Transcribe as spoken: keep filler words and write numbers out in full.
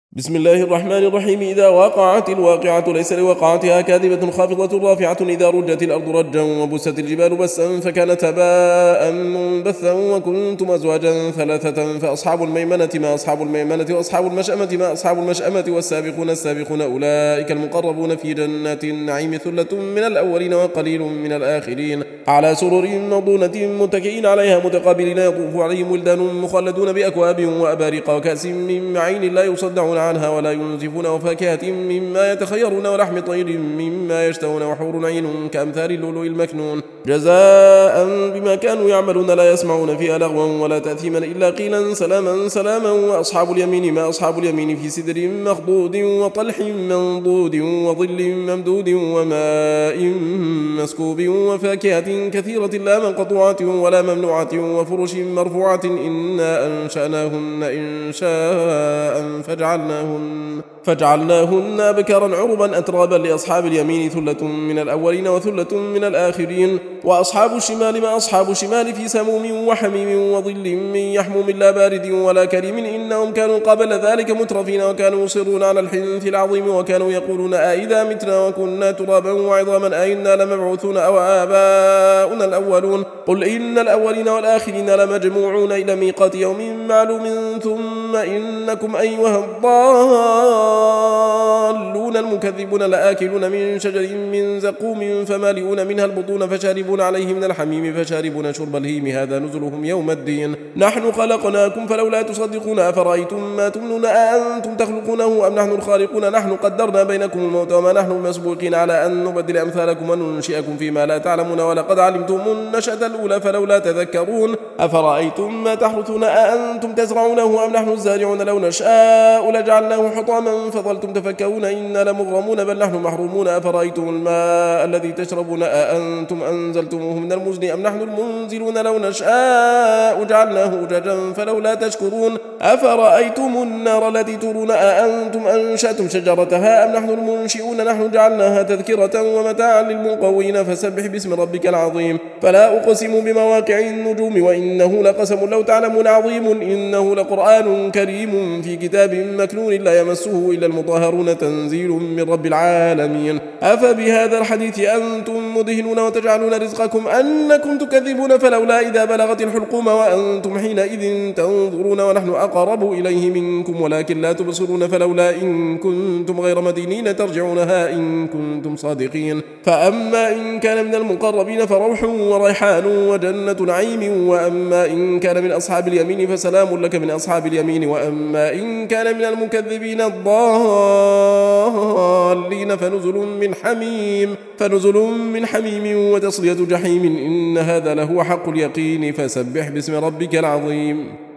بسم الله الرحمن الرحيم. إذا وقعت الواقعة ليس لوقعتها كاذبة خافضة رافعة إذا رجت الأرض رجا وبست الجبال بسا فكانت هباء منبثا وكنتم أزواجا ثلاثة فأصحاب الميمنة ما أصحاب الميمنة وأصحاب المشأمة ما أصحاب المشأمة والسابقون السابقون أولئك المقربون في جنات النعيم ثلة من الأولين وقليل من الآخرين على سرر موضونة متكئين عليها متقابلين يطوف عليهم ولدان مخلدون بأكواب وأباريق وكأس من معين لا يصدعون عنها ولا ينزفون وفاكهة مما يتخيرون ولحم طير مما يشتهون وحور عين كأمثال اللؤلؤ المكنون جزاء بما كانوا يعملون لا يسمعون فيها لغوا ولا تأثيما إلا قيلا سلاما سلاما. وأصحاب اليمين ما أصحاب اليمين في سدر مخضود وطلح منضود وظل ممدود وماء مسكوب وفاكهة كثيرة لا منقطوعة ولا ممنوعة وفرش مرفوعة إنا أنشأناهن إنشاء فجعلناهن فجعلناهن أبكارا عربا أترابا لأصحاب اليمين ثلة من الأولين وثلة من الآخرين. وأصحاب الشمال ما أصحاب الشمال في سموم وحميم وظل من يحموم لا بارد ولا كريم إنهم كانوا قبل ذلك مترفين وكانوا يصرون على الحنث العظيم وكانوا يقولون أئذا متنا وكنا ترابا وعظاما أئنا لمبعوثون أو آباؤنا الأولون قل إن الأولين والآخرين لمجموعون إلى ميقات يوم معلوم ثم إنكم أيها الضالون المكذبون لآكلون من شجر من زقوم فمالئون منها البطون فشاربون عليه من الحميم فشاربون شرب الهيم هذا نزلهم يوم الدين نحن خلقناكم فلولا تصدقون أفرأيتم ما تمنون أأنتم تخلقونه أم نحن الخالقون نحن قدرنا بينكم الموت وما نحن مسبوقين على أن نبدل أمثالكم وننشئكم فيما لا تعلمون ولقد علمتم النشأة الأولى فلولا تذكرون أفرأيتم ما تحرثون أأنتم تزرعونه أم نحن الزارعون لو نشاء لجعلناه حطاما فظلتم تفكرون إنا لمغرمون بل نحن محرومون أفرأيتم الماء الذي تشربون أأنتم أنزلتموه من المزن أم نحن المنزلون لو نشاء جعلناه أجاجا فلولا تشكرون أفرأيتم النار التي ترون أأنتم أنشأتم شجرتها أم نحن المنشئون نحن جعلناها تذكرة ومتاعا للمقوين فسبح باسم ربك العظيم. فلا أقسم بمواقع النجوم وإنه لقسم لو تعلمون عظيم إنه لقرآن كريم في كتاب مكنون لا يمسه إلا المطهرون تنزيل من رب العالمين. أفبهذا الحديث أنتم مدهنون وتجعلون رزقكم أنكم تكذبون فلولا إذا بلغت الحلقوم وأنتم حينئذ تنظرون ونحن أقرب إليه منكم ولكن لا تبصرون فلولا إن كنتم غير مدينين ترجعونها إن كنتم صادقين. فأما إن كان من المقربين فروح وريحان وجنة نعيم وأما إن كان من أصحاب اليمين فسلام لك من أصحاب اليمين وأما إن كان من المكذبين الضالين فنزل من حميم فنزل من حميم وتصلية جحيم إن هذا لهو حق اليقين فسبح باسم ربك العظيم.